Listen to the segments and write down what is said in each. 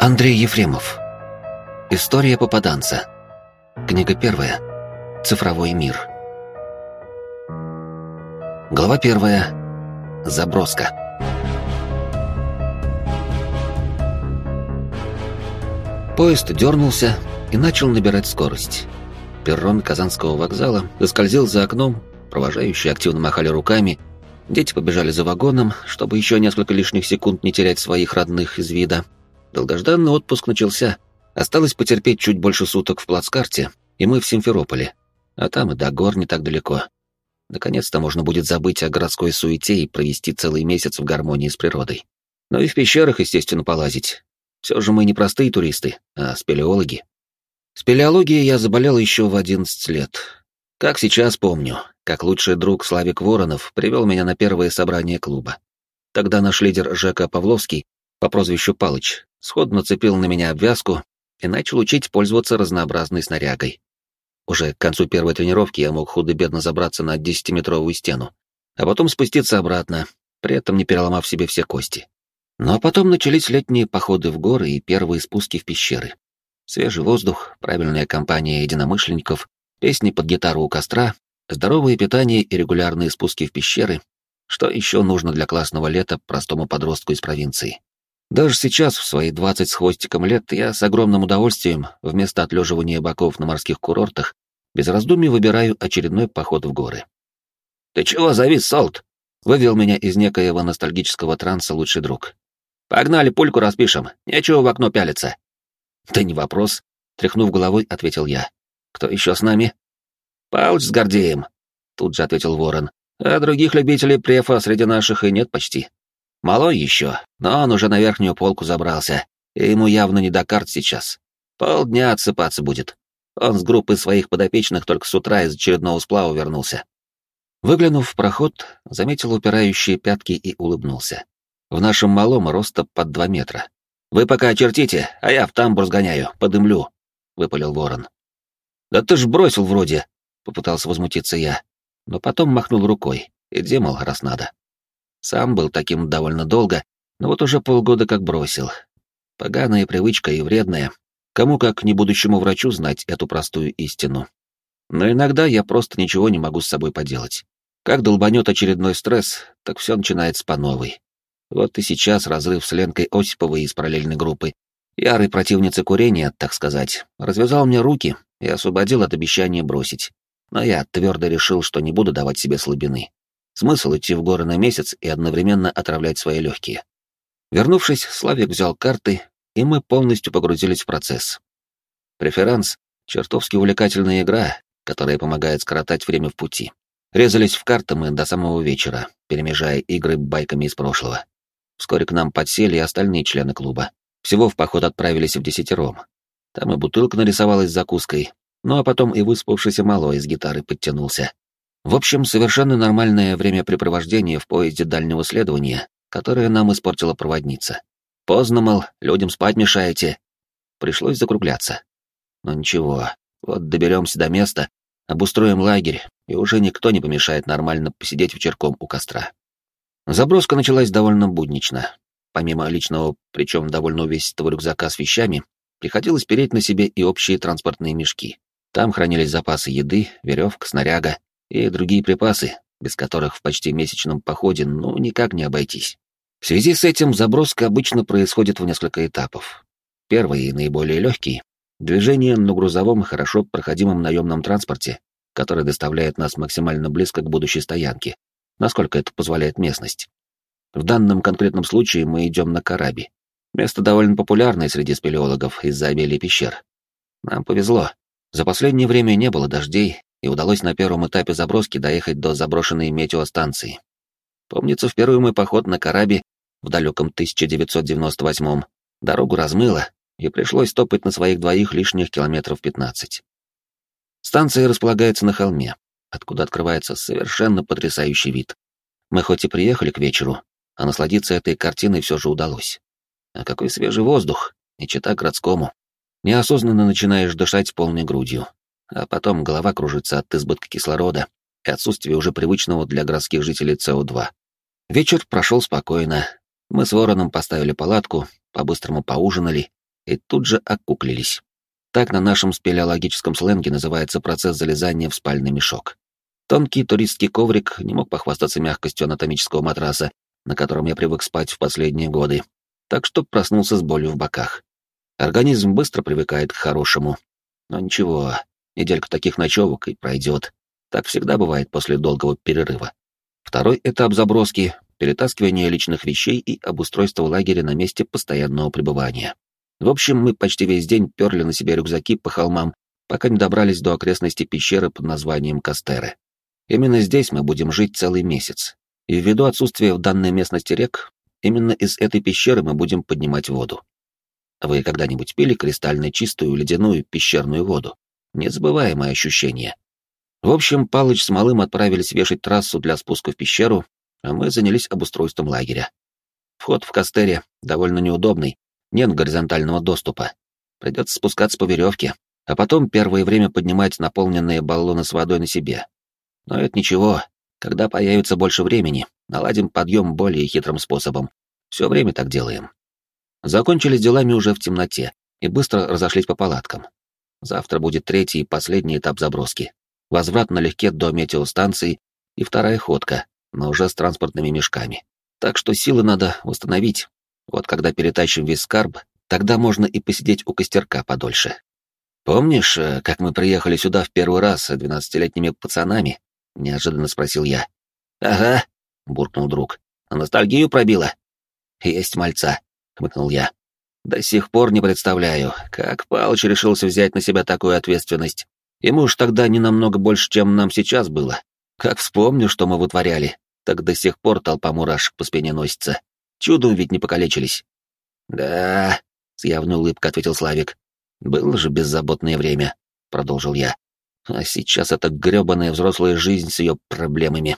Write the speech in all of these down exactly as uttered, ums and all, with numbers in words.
Андрей Ефремов. История попаданца. Книга первая. Цифровой мир. Глава первая. Заброска. Поезд дернулся и начал набирать скорость. Перрон Казанского вокзала заскользил за окном, провожающие активно махали руками, дети побежали за вагоном, чтобы еще несколько лишних секунд не терять своих родных из вида. Долгожданный отпуск начался. Осталось потерпеть чуть больше суток в плацкарте, и мы в Симферополе. А там и до гор не так далеко. Наконец-то можно будет забыть о городской суете и провести целый месяц в гармонии с природой. Ну и в пещерах, естественно, полазить. Все же мы не простые туристы, а спелеологи. Спелеологией я заболел еще в одиннадцать лет. Как сейчас помню, как лучший друг Славик Воронов привел меня на первое собрание клуба. Тогда наш лидер Жека Павловский по прозвищу Палыч сходу нацепил на меня обвязку и начал учить пользоваться разнообразной снарягой. Уже к концу первой тренировки я мог худо-бедно забраться на десятиметровую стену, а потом спуститься обратно, при этом не переломав себе все кости. Но потом начались летние походы в горы и первые спуски в пещеры. Свежий воздух, правильная компания единомышленников, песни под гитару у костра, здоровое питание и регулярные спуски в пещеры. Что еще нужно для классного лета простому подростку из провинции? Даже сейчас, в свои двадцать с хвостиком лет, я с огромным удовольствием, вместо отлеживания боков на морских курортах, без раздумий выбираю очередной поход в горы. «Ты чего завис, Солт?» — вывел меня из некоего ностальгического транса лучший друг. «Погнали, пульку распишем, нечего в окно пялиться». «Да не вопрос», — тряхнув головой, ответил я. «Кто еще с нами?» «Палыч с Гордеем», — тут же ответил Ворон. «А других любителей префа среди наших и нет почти. Малой еще, но он уже на верхнюю полку забрался, и ему явно не до карт сейчас. Полдня отсыпаться будет. Он с группой своих подопечных только с утра из очередного сплава вернулся». Выглянув в проход, заметил упирающие пятки и улыбнулся. В нашем малом роста под два метра. «Вы пока очертите, а я в тамбур сгоняю, подымлю», — выпалил Ворон. «Да ты ж бросил вроде», — попытался возмутиться я, но потом махнул рукой, иди, мол, раз надо. Сам был таким довольно долго, но вот уже полгода как бросил. Поганая привычка и вредная. Кому как не будущему врачу знать эту простую истину. Но иногда я просто ничего не могу с собой поделать. Как долбанет очередной стресс, так все начинается по новой. Вот и сейчас разрыв с Ленкой Осиповой из параллельной группы, ярой противницы курения, так сказать, развязал мне руки и освободил от обещания бросить. Но я твердо решил, что не буду давать себе слабины. Смысл идти в горы на месяц и одновременно отравлять свои легкие. Вернувшись, Славик взял карты, и мы полностью погрузились в процесс. Преферанс — чертовски увлекательная игра, которая помогает скоротать время в пути. Резались в карты мы до самого вечера, перемежая игры байками из прошлого. Вскоре к нам подсели и остальные члены клуба. Всего в поход отправились в десятером. Там и бутылка нарисовалась с закуской, ну а потом и выспавшийся малой с гитары подтянулся. В общем, совершенно нормальное времяпрепровождение в поезде дальнего следования, которое нам испортила проводница. Поздно, мол, людям спать мешаете. Пришлось закругляться. Но ничего, вот доберемся до места, обустроим лагерь, и уже никто не помешает нормально посидеть вечерком у костра. Заброска началась довольно буднично. Помимо личного, причем довольно увесистого рюкзака с вещами, приходилось переть на себе и общие транспортные мешки. Там хранились запасы еды, веревка, снаряга и другие припасы, без которых в почти месячном походе ну никак не обойтись. В связи с этим заброска обычно происходит в несколько этапов. Первый и наиболее легкий — движение на грузовом хорошо проходимом наемном транспорте, который доставляет нас максимально близко к будущей стоянке, насколько это позволяет местность. В данном конкретном случае мы идем на Караби. Место довольно популярное среди спелеологов из-за обилия пещер. Нам повезло. За последнее время не было дождей, и удалось на первом этапе заброски доехать до заброшенной метеостанции. Помнится, в первый мой поход на Караби в далеком тысяча девятьсот девяносто восьмом дорогу размыло, и пришлось топать на своих двоих лишних километров пятнадцать. Станция располагается на холме, откуда открывается совершенно потрясающий вид. Мы хоть и приехали к вечеру, а насладиться этой картиной все же удалось. А какой свежий воздух, не чета городскому. Неосознанно начинаешь дышать полной грудью, а потом голова кружится от избытка кислорода и отсутствия уже привычного для городских жителей С О два. Вечер прошел спокойно. Мы с Вороном поставили палатку, по-быстрому поужинали и тут же окуклились. Так на нашем спелеологическом сленге называется процесс залезания в спальный мешок. Тонкий туристский коврик не мог похвастаться мягкостью анатомического матраса, на котором я привык спать в последние годы, так что проснулся с болью в боках. Организм быстро привыкает к хорошему. Но ничего, неделька таких ночевок и пройдет. Так всегда бывает после долгого перерыва. Второй этап заброски — перетаскивание личных вещей и обустройство лагеря на месте постоянного пребывания. В общем, мы почти весь день перли на себе рюкзаки по холмам, пока не добрались до окрестностей пещеры под названием Кастеры. Именно здесь мы будем жить целый месяц. И ввиду отсутствия в данной местности рек, именно из этой пещеры мы будем поднимать воду. Вы когда-нибудь пили кристально чистую ледяную пещерную воду? Незабываемое ощущение. В общем, Палыч с Малым отправились вешать трассу для спуска в пещеру, а мы занялись обустройством лагеря. Вход в Кастере довольно неудобный, нет горизонтального доступа. Придется спускаться по веревке, а потом первое время поднимать наполненные баллоны с водой на себе. Но это ничего, когда появится больше времени, наладим подъем более хитрым способом. Все время так делаем. Закончили с делами уже в темноте и быстро разошлись по палаткам. Завтра будет третий и последний этап заброски. Возврат налегке до метеостанции и вторая ходка, но уже с транспортными мешками. Так что силы надо восстановить. Вот когда перетащим весь скарб, тогда можно и посидеть у костерка подольше. «Помнишь, как мы приехали сюда в первый раз с двенадцатилетними пацанами?» — неожиданно спросил я. «Ага», — буркнул друг. «А ностальгию пробила?» «Есть мальца», — хмыкнул я. «До сих пор не представляю, как Палыч решился взять на себя такую ответственность. Ему уж тогда не намного больше, чем нам сейчас было. Как вспомню, что мы вытворяли, так до сих пор толпа мурашек по спине носится. Чудом ведь не покалечились». «Да», — с явной улыбкой ответил Славик. «Было же беззаботное время», — продолжил я. «А сейчас эта грёбаная взрослая жизнь с ее проблемами».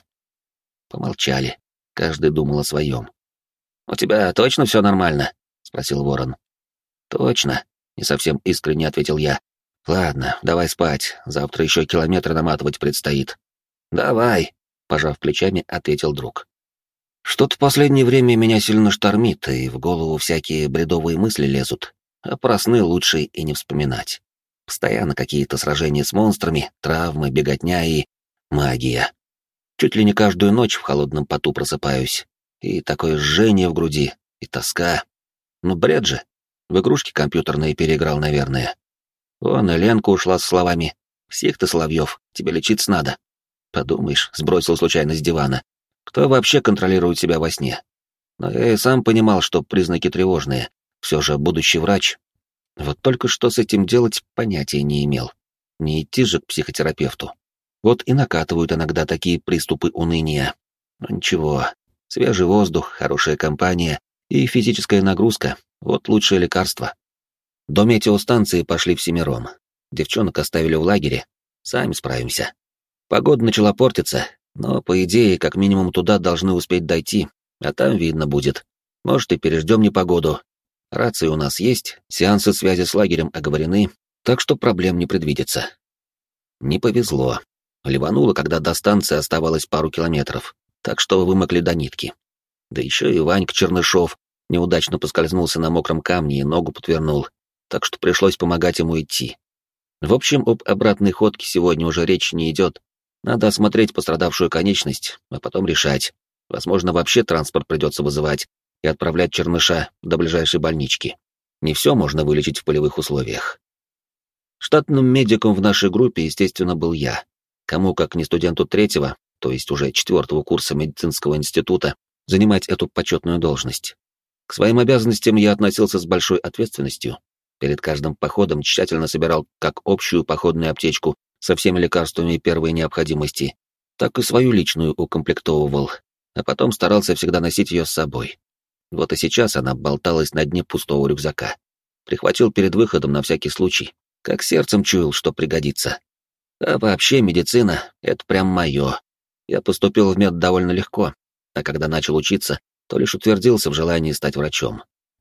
Помолчали. Каждый думал о своем. «У тебя точно все нормально?» — спросил Ворон. «Точно», — не совсем искренне ответил я. «Ладно, давай спать, завтра еще километры наматывать предстоит». «Давай», — пожав плечами, ответил друг. «Что-то в последнее время меня сильно штормит, и в голову всякие бредовые мысли лезут, а про сны лучше и не вспоминать. Постоянно какие-то сражения с монстрами, травмы, беготня и магия. Чуть ли не каждую ночь в холодном поту просыпаюсь, и такое жжение в груди, и тоска. Ну, бред же. В игрушки компьютерные переиграл, наверное. Вон и Ленка ушла с словами: «Всех ты, Соловьев, тебе лечиться надо». Подумаешь, сбросил случайно с дивана. Кто вообще контролирует себя во сне? Но я и сам понимал, что признаки тревожные. Все же будущий врач. Вот только что с этим делать понятия не имел. Не идти же к психотерапевту. Вот и накатывают иногда такие приступы уныния. Но ничего, свежий воздух, хорошая компания и физическая нагрузка — вот лучшее лекарство. До метеостанции пошли всемиром. Девчонок оставили в лагере. Сами справимся. Погода начала портиться, но, по идее, как минимум туда должны успеть дойти, а там видно будет. Может, и переждем непогоду. Рации у нас есть, сеансы связи с лагерем оговорены, так что проблем не предвидится. Не повезло. Ливануло, когда до станции оставалось пару километров, так что вымокли до нитки. Да еще и Ванька Чернышов неудачно поскользнулся на мокром камне и ногу подвернул, так что пришлось помогать ему идти. В общем, об обратной ходке сегодня уже речь не идет. Надо осмотреть пострадавшую конечность, а потом решать. Возможно, вообще транспорт придется вызывать и отправлять Черныша до ближайшей больнички. Не все можно вылечить в полевых условиях. Штатным медиком в нашей группе, естественно, был я. Кому, как не студенту третьего, то есть уже четвертого курса медицинского института, занимать эту почетную должность. К своим обязанностям я относился с большой ответственностью. Перед каждым походом тщательно собирал как общую походную аптечку со всеми лекарствами первой необходимости, так и свою личную укомплектовывал, а потом старался всегда носить ее с собой. Вот и сейчас она болталась на дне пустого рюкзака. Прихватил перед выходом на всякий случай, как сердцем чуял, что пригодится. А вообще медицина — это прям мое. Я поступил в мед довольно легко, а когда начал учиться, то лишь утвердился в желании стать врачом.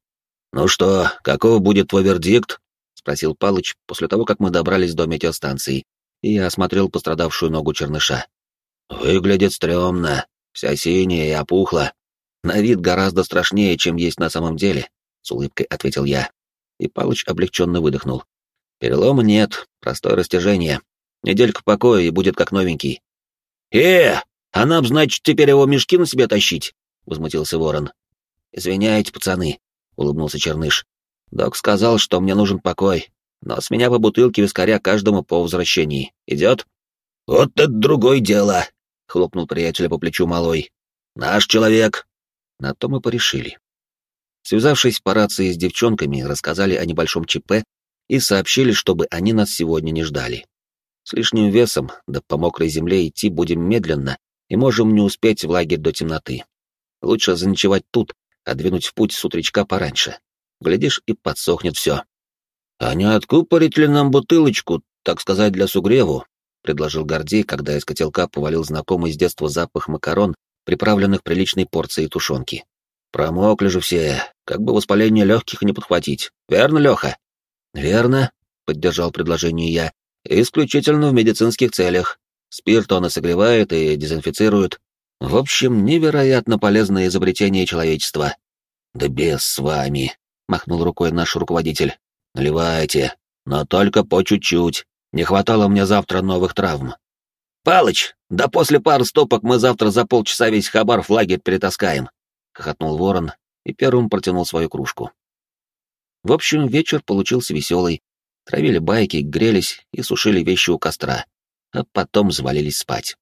«Ну что, каков будет твой вердикт?» — спросил Палыч после того, как мы добрались до метеостанции, и я осмотрел пострадавшую ногу Черныша. «Выглядит стрёмно, вся синяя и опухла. На вид гораздо страшнее, чем есть на самом деле», — с улыбкой ответил я. и Палыч облегченно выдохнул. Перелома нет, простое растяжение. Неделька покоя и будет как новенький. «Э, а нам, значит, теперь его мешки на себе тащить?» — возмутился Ворон. «Извиняйте, пацаны», — улыбнулся Черныш. «Док сказал, что мне нужен покой, но с меня по бутылке вискаря каждому по возвращении. Идет?» «Вот это другое дело», — хлопнул приятеля по плечу малой. «Наш человек». На то мы порешили. Связавшись по рации с девчонками, рассказали о небольшом ЧП и сообщили, чтобы они нас сегодня не ждали. С лишним весом, да по мокрой земле идти будем медленно и можем не успеть в лагерь до темноты. Лучше заночевать тут, а двинуть в путь с утречка пораньше. Глядишь, и подсохнет все. «А не откупорить ли нам бутылочку, так сказать, для сугреву?» — предложил Гордей, когда из котелка повалил знакомый с детства запах макарон, приправленных приличной порцией тушенки. «Промокли же все, как бы воспаление легких не подхватить. Верно, Леха?» «Верно», — поддержал предложение я, — «исключительно в медицинских целях. Спирт он и согревает, и дезинфицирует. В общем, невероятно полезное изобретение человечества». «Да без с вами», — махнул рукой наш руководитель. «Наливайте, но только по чуть-чуть. Не хватало мне завтра новых травм». «Палыч, да после пары стопок мы завтра за полчаса весь хабар в лагерь перетаскаем», — хохотнул Ворон и первым протянул свою кружку. В общем, вечер получился веселый. Травили байки, грелись и сушили вещи у костра, а потом завалились спать.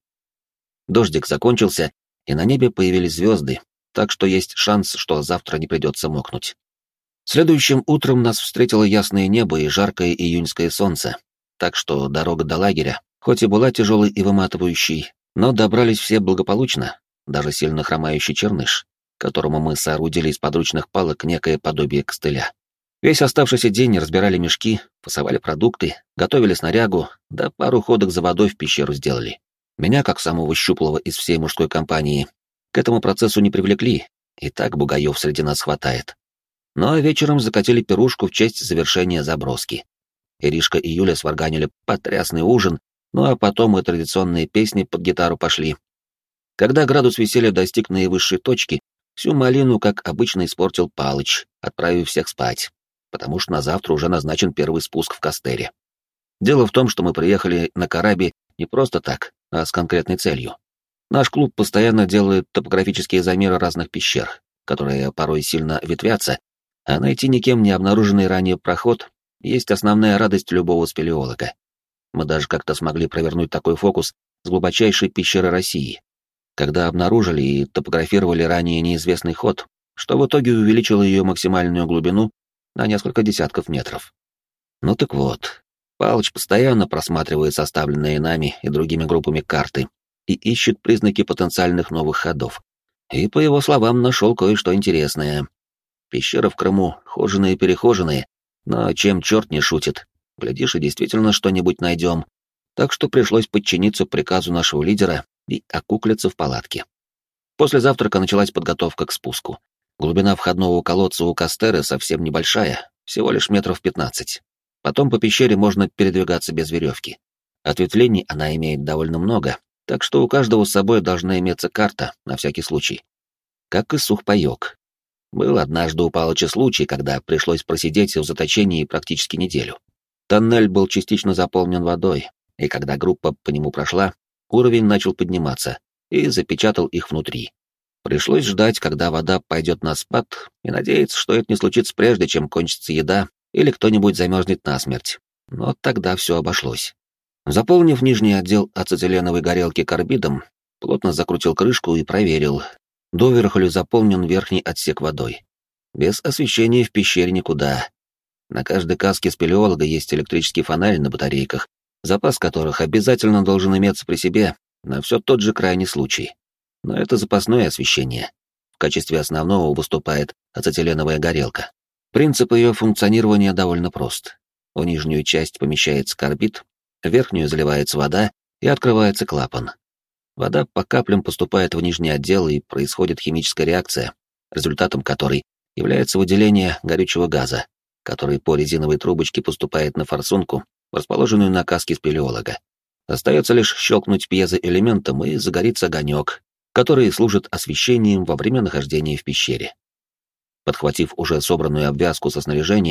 Дождик закончился, и на небе появились звезды, так что есть шанс, что завтра не придется мокнуть. Следующим утром нас встретило ясное небо и жаркое июньское солнце, так что дорога до лагеря, хоть и была тяжелой и выматывающей, но добрались все благополучно, даже сильно хромающий Черныш, которому мы соорудили из подручных палок некое подобие костыля. Весь оставшийся день разбирали мешки, фасовали продукты, готовили снарягу, да пару ходок за водой в пещеру сделали. Меня, как самого щуплого из всей мужской компании, к этому процессу не привлекли, и так бугаев среди нас хватает. Но вечером закатили пирушку в честь завершения заброски. Иришка и Юля сварганили потрясный ужин, ну а потом и традиционные песни под гитару пошли. Когда градус веселья достиг наивысшей точки, всю малину, как обычно, испортил Палыч, отправив всех спать, потому что на завтра уже назначен первый спуск в Кастере. Дело в том, что мы приехали на Караби не просто так, а с конкретной целью. Наш клуб постоянно делает топографические замеры разных пещер, которые порой сильно ветвятся, а найти никем не обнаруженный ранее проход есть основная радость любого спелеолога. Мы даже как-то смогли провернуть такой фокус с глубочайшей пещеры России, когда обнаружили и топографировали ранее неизвестный ход, что в итоге увеличило ее максимальную глубину на несколько десятков метров. Ну так вот, Палыч постоянно просматривает составленные нами и другими группами карты и ищет признаки потенциальных новых ходов. И, по его словам, нашел кое-что интересное. Пещеры в Крыму хоженые-перехоженные, но чем черт не шутит, глядишь, и действительно что-нибудь найдем. Так что пришлось подчиниться приказу нашего лидера и окуклиться в палатке. После завтрака началась подготовка к спуску. Глубина входного колодца у Кастеры совсем небольшая, всего лишь метров пятнадцать. Потом по пещере можно передвигаться без веревки. Ответвлений она имеет довольно много, так что у каждого с собой должна иметься карта, на всякий случай. Как и сухпайок. Был однажды у Палыча случай, когда пришлось просидеть в заточении практически неделю. Тоннель был частично заполнен водой, и когда группа по нему прошла, уровень начал подниматься и запечатал их внутри. Пришлось ждать, когда вода пойдет на спад, и надеяться, что это не случится прежде, чем кончится еда или кто-нибудь замерзнет насмерть. Но тогда все обошлось. Заполнив нижний отдел ацетиленовой горелки карбидом, плотно закрутил крышку и проверил, доверху ли заполнен верхний отсек водой. Без освещения в пещере никуда. На каждой каске спелеолога есть электрический фонарь на батарейках, запас которых обязательно должен иметься при себе на все тот же крайний случай. Но это запасное освещение. В качестве основного выступает ацетиленовая горелка. Принцип ее функционирования довольно прост. В нижнюю часть помещается карбид, в верхнюю заливается вода и открывается клапан. Вода по каплям поступает в нижний отдел и происходит химическая реакция, результатом которой является выделение горючего газа, который по резиновой трубочке поступает на форсунку, расположенную на каске спелеолога. Остается лишь щелкнуть пьезоэлементом, и загорится огонек, который служит освещением во время нахождения в пещере. Подхватив уже собранную обвязку со снаряжением,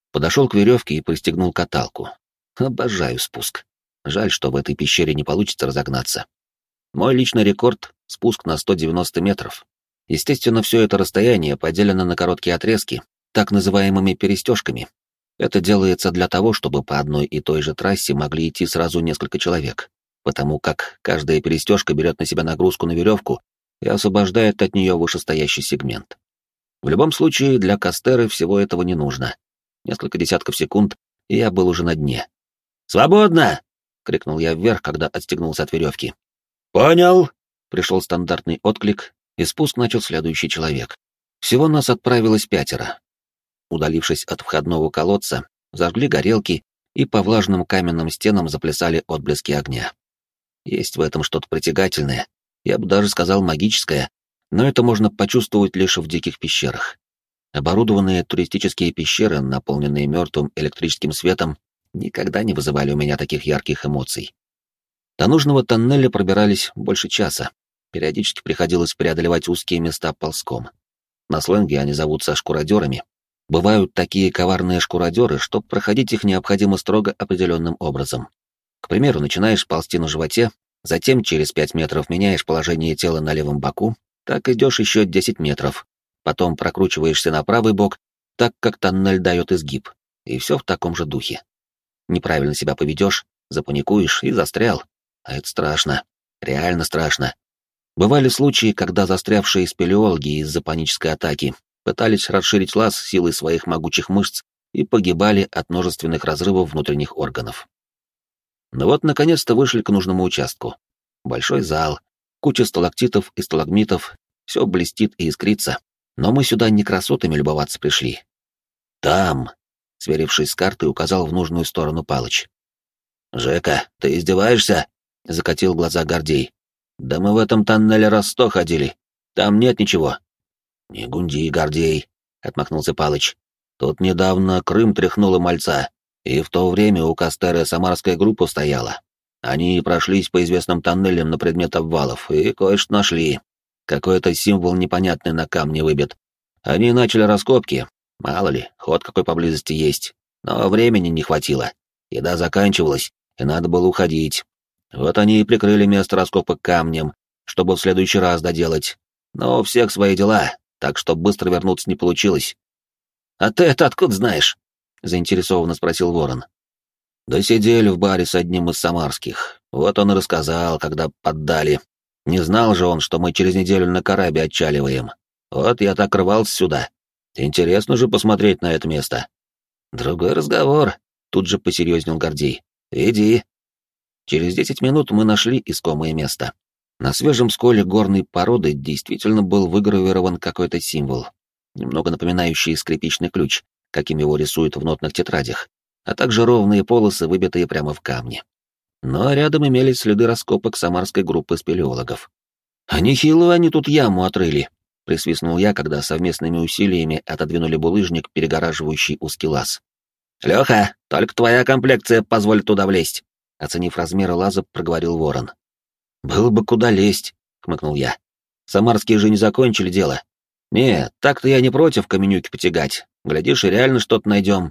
Подошел к веревке и пристегнул каталку. Обожаю спуск. Жаль, что в этой пещере не получится разогнаться. Мой личный рекорд — спуск на сто девяносто метров. Естественно, все это расстояние поделено на короткие отрезки, так называемыми перестежками. Это делается для того, чтобы по одной и той же трассе могли идти сразу несколько человек, потому как каждая перестежка берет на себя нагрузку на веревку и освобождает от нее вышестоящий сегмент. В любом случае, для Кастеры всего этого не нужно. Несколько десятков секунд, и я был уже на дне. «Свободно!» — крикнул я вверх, когда отстегнулся от веревки. «Понял!» — пришел стандартный отклик, и спуск начал следующий человек. Всего нас отправилось пятеро. Удалившись от входного колодца, зажгли горелки, и по влажным каменным стенам заплясали отблески огня. Есть в этом что-то притягательное, я бы даже сказал магическое, но это можно почувствовать лишь в диких пещерах. Оборудованные туристические пещеры, наполненные мертвым электрическим светом, никогда не вызывали у меня таких ярких эмоций. До нужного тоннеля пробирались больше часа. Периодически приходилось преодолевать узкие места ползком. На сленге они зовутся шкуродерами. Бывают такие коварные шкуродеры, что проходить их необходимо строго определенным образом. К примеру, начинаешь ползти на животе, затем через пять метров меняешь положение тела на левом боку, так идешь еще десять метров, потом прокручиваешься на правый бок, так как тоннель дает изгиб, и все в таком же духе. Неправильно себя поведешь, запаникуешь и застрял. А это страшно, реально страшно. Бывали случаи, когда застрявшие спелеологи из-за панической атаки пытались расширить лаз силой своих могучих мышц и погибали от множественных разрывов внутренних органов. Но вот наконец-то вышли к нужному участку. Большой зал, куча сталактитов и сталагмитов, все блестит и искрится, но мы сюда не красотами любоваться пришли. Там, сверившись с картой, указал в нужную сторону Палыч. «Жека, ты издеваешься?» — закатил глаза Гордей. «Да мы в этом тоннеле раз сто ходили. Там нет ничего». «Не гунди, Гордей», — отмахнулся Палыч. «Тут недавно Крым тряхнуло мальца, и в то время у Кастеры самарская группа стояла. Они прошлись по известным тоннелям на предмет обвалов и кое-что нашли. Какой-то символ непонятный на камне выбит. Они начали раскопки. Мало ли, ход какой поблизости есть. Но времени не хватило. Еда заканчивалась, и надо было уходить. Вот они и прикрыли место раскопок камнем, чтобы в следующий раз доделать. Но у всех свои дела, так что быстро вернуться не получилось». «А ты это откуда знаешь?» — заинтересованно спросил Ворон. «Да сидели в баре с одним из самарских. Вот он и рассказал, когда поддали. Не знал же он, что мы через неделю на корабле отчаливаем. Вот я так рвался сюда. Интересно же посмотреть на это место». «Другой разговор», — тут же посерьезнел Гордей. «Иди». Через десять минут мы нашли искомое место. На свежем сколе горной породы действительно был выгравирован какой-то символ, немного напоминающий скрипичный ключ, каким его рисуют в нотных тетрадях, а также ровные полосы, выбитые прямо в камне. Но рядом имелись следы раскопок самарской группы спелеологов. «А нехило они тут яму отрыли», — присвистнул я, когда совместными усилиями отодвинули булыжник, перегораживающий узкий лаз. «Лёха, только твоя комплекция позволит туда влезть», — оценив размеры лаза, проговорил Ворон. «Было бы куда лезть», — хмыкнул я. «Самарские же не закончили дело. Не, так-то я не против каменюки потягать. Глядишь, и реально что-то найдем».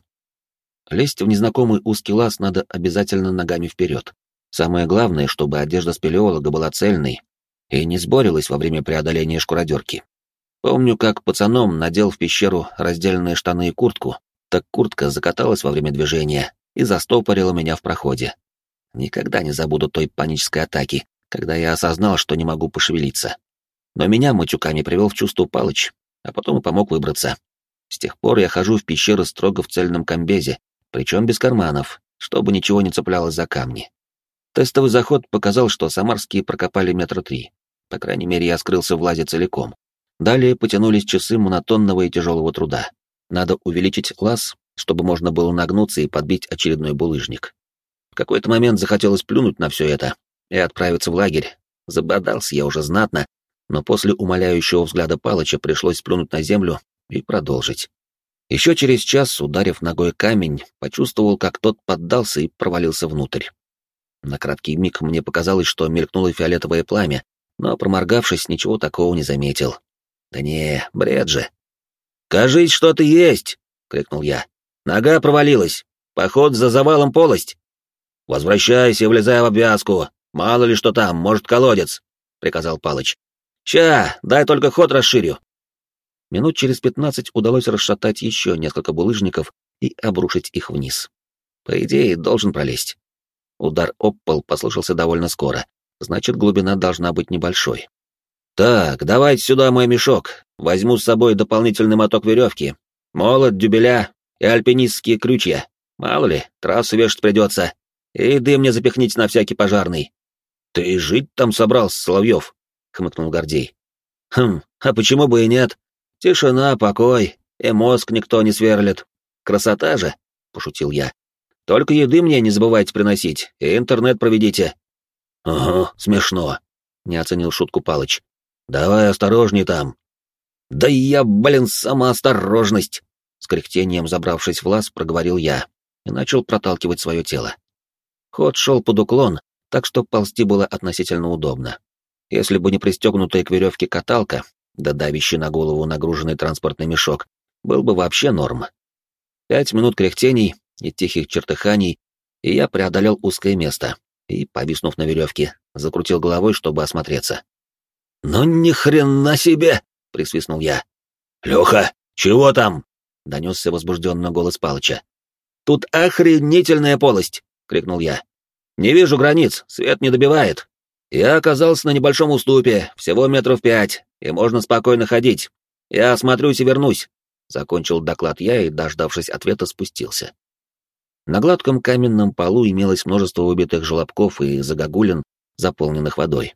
Лезть в незнакомый узкий лаз надо обязательно ногами вперед. Самое главное, чтобы одежда спелеолога была цельной и не сборилась во время преодоления шкуродерки. Помню, как пацаном надел в пещеру раздельные штаны и куртку, так куртка закаталась во время движения и застопорила меня в проходе. Никогда не забуду той панической атаки, когда я осознал, что не могу пошевелиться. Но меня матюками привел в чувство Палыч, а потом и помог выбраться. С тех пор я хожу в пещеры строго в цельном комбезе, причем без карманов, чтобы ничего не цеплялось за камни. Тестовый заход показал, что самарские прокопали метра три. По крайней мере, я скрылся в лазе целиком. Далее потянулись часы монотонного и тяжелого труда. Надо увеличить лаз, чтобы можно было нагнуться и подбить очередной булыжник. В какой-то момент захотелось плюнуть на все это и отправиться в лагерь. Забодался я уже знатно, но после умоляющего взгляда Палыча пришлось плюнуть на землю и продолжить. Еще через час, ударив ногой камень, почувствовал, как тот поддался и провалился внутрь. На краткий миг мне показалось, что мелькнуло фиолетовое пламя, но, проморгавшись, ничего такого не заметил. Да не, бред же. «Кажись, что-то есть!» — крикнул я. Нога провалилась. Поход за завалом полость. Возвращайся, влезай в обвязку. Мало ли что там, может, колодец, — приказал Палыч. Ща, дай только ход расширю. Минут через пятнадцать удалось расшатать еще несколько булыжников и обрушить их вниз. По идее, должен пролезть. Удар об пол послышался довольно скоро, значит, глубина должна быть небольшой. Так, давайте сюда мой мешок. Возьму с собой дополнительный моток веревки, молот, дюбеля и альпинистские крючья. Мало ли, трассу вешать придется. И дым мне запихните на всякий пожарный. Ты и жить там собрался, Соловьев, — хмыкнул Гордей. Хм, а почему бы и нет? Тишина, покой, и мозг никто не сверлит. Красота же, — пошутил я. Только еды мне не забывайте приносить, и интернет проведите. Ага, смешно, — не оценил шутку Палыч. Давай осторожней там. Да я, блин, сама осторожность, — с кряхтением забравшись в лаз, проговорил я и начал проталкивать свое тело. Ход шел под уклон, так что ползти было относительно удобно. Если бы не пристегнутая к веревке каталка, да давящий на голову нагруженный транспортный мешок, был бы вообще норм. Пять минут кряхтений и тихих чертыханий, и я преодолел узкое место и, повиснув на веревке, закрутил головой, чтобы осмотреться. «Ну ни хрена себе!» — присвистнул я. «Леха, чего там?» — донесся возбужденный голос Палыча. «Тут охренительная полость!» — крикнул я. «Не вижу границ, свет не добивает. Я оказался на небольшом уступе, всего метров пять, и можно спокойно ходить. Я осмотрюсь и вернусь», — закончил доклад я и, дождавшись ответа, спустился. На гладком каменном полу имелось множество убитых желобков и загогулин, заполненных водой.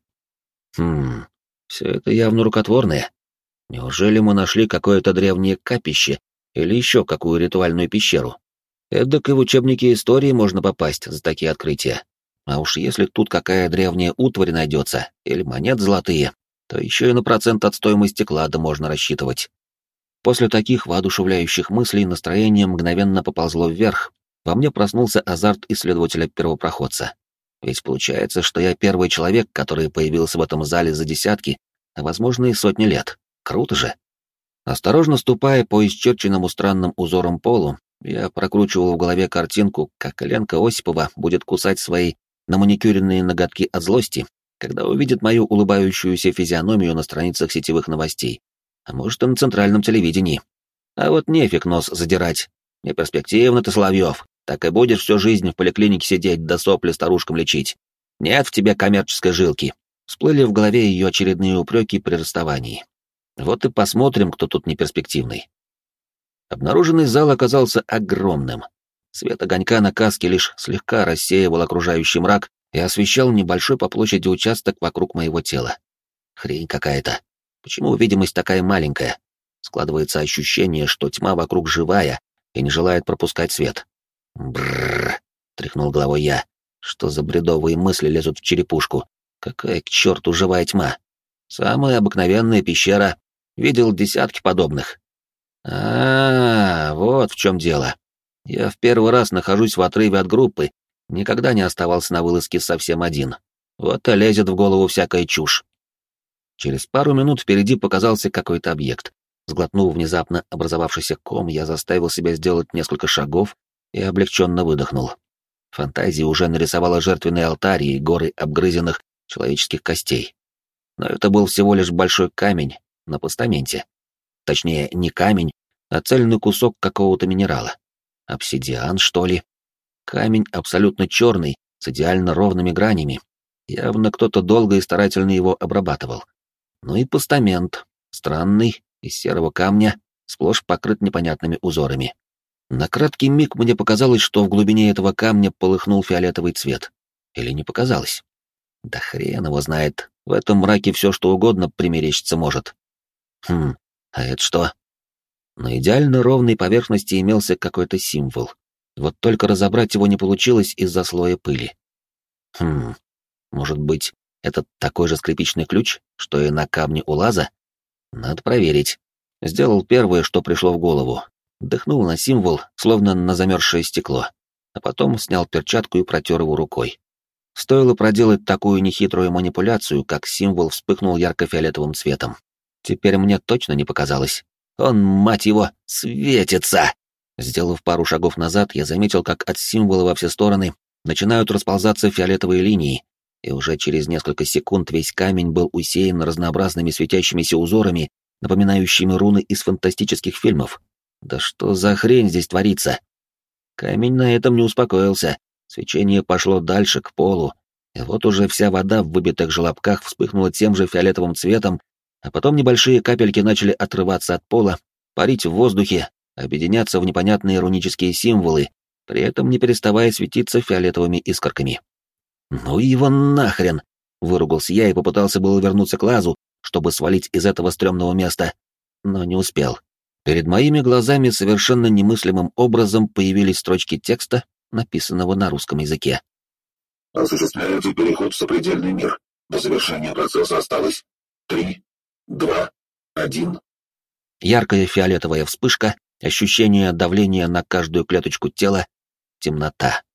Хм, все это явно рукотворное. Неужели мы нашли какое-то древнее капище или еще какую ритуальную пещеру? Эдак и в учебнике истории можно попасть за такие открытия. А уж если тут какая древняя утварь найдется, или монет золотые, то еще и на процент от стоимости клада можно рассчитывать. После таких воодушевляющих мыслей настроение мгновенно поползло вверх, во мне проснулся азарт исследователя-первопроходца. Ведь получается, что я первый человек, который появился в этом зале за десятки, а возможно и сотни лет. Круто же! Осторожно ступая по исчерченному странным узорам полу, я прокручивал в голове картинку, как Ленка Осипова будет кусать свои наманикюренные ноготки от злости, когда увидит мою улыбающуюся физиономию на страницах сетевых новостей, а может и на центральном телевидении. А вот нефиг нос задирать. Неперспективно ты, Соловьев, так и будешь всю жизнь в поликлинике сидеть да сопли старушкам лечить. Нет в тебе коммерческой жилки. Всплыли в голове ее очередные упреки при расставании. Вот и посмотрим, кто тут неперспективный. Обнаруженный зал оказался огромным. Свет огонька на каске лишь слегка рассеивал окружающий мрак и освещал небольшой по площади участок вокруг моего тела. Хрень какая-то. Почему видимость такая маленькая? Складывается ощущение, что тьма вокруг живая и не желает пропускать свет. Брррр, тряхнул головой я. Что за бредовые мысли лезут в черепушку? Какая к черту живая тьма? Самая обыкновенная пещера. Видел десятки подобных. А, -а, а, вот в чем дело. Я в первый раз нахожусь в отрыве от группы, никогда не оставался на вылазке совсем один. Вот и лезет в голову всякая чушь. Через пару минут впереди показался какой-то объект. Сглотнув внезапно образовавшийся ком, я заставил себя сделать несколько шагов и облегченно выдохнул. Фантазия уже нарисовала жертвенный алтарь и горы обгрызенных человеческих костей. Но это был всего лишь большой камень на постаменте. Точнее, не камень, а цельный кусок какого-то минерала. Обсидиан, что ли? Камень абсолютно черный, с идеально ровными гранями. Явно кто-то долго и старательно его обрабатывал. Ну и постамент, странный, из серого камня, сплошь покрыт непонятными узорами. На краткий миг мне показалось, что в глубине этого камня полыхнул фиолетовый цвет. Или не показалось? Да хрен его знает, в этом мраке все что угодно примерещиться может. Хм, а это что? На идеально ровной поверхности имелся какой-то символ. Вот только разобрать его не получилось из-за слоя пыли. Хм, может быть, это такой же скрипичный ключ, что и на камне у лаза? Надо проверить. Сделал первое, что пришло в голову. Дыхнул на символ, словно на замерзшее стекло, а потом снял перчатку и протер его рукой. Стоило проделать такую нехитрую манипуляцию, как символ вспыхнул ярко-фиолетовым цветом. Теперь мне точно не показалось. Он, мать его, светится! Сделав пару шагов назад, я заметил, как от символа во все стороны начинают расползаться фиолетовые линии, и уже через несколько секунд весь камень был усеян разнообразными светящимися узорами, напоминающими руны из фантастических фильмов. Да что за хрень здесь творится? Камень на этом не успокоился. Свечение пошло дальше, к полу, и вот уже вся вода в выбитых желобках вспыхнула тем же фиолетовым цветом, а потом небольшие капельки начали отрываться от пола, парить в воздухе, объединяться в непонятные рунические символы, при этом не переставая светиться фиолетовыми искорками. «Ну его нахрен!» — выругался я и попытался было вернуться к лазу, чтобы свалить из этого стрёмного места, но не успел. Перед моими глазами совершенно немыслимым образом появились строчки текста, написанного на русском языке. «Осуществляется переход в сопредельный мир. До завершения процесса осталось три, два, один». Яркая фиолетовая вспышка, ощущение давления на каждую клеточку тела, темнота.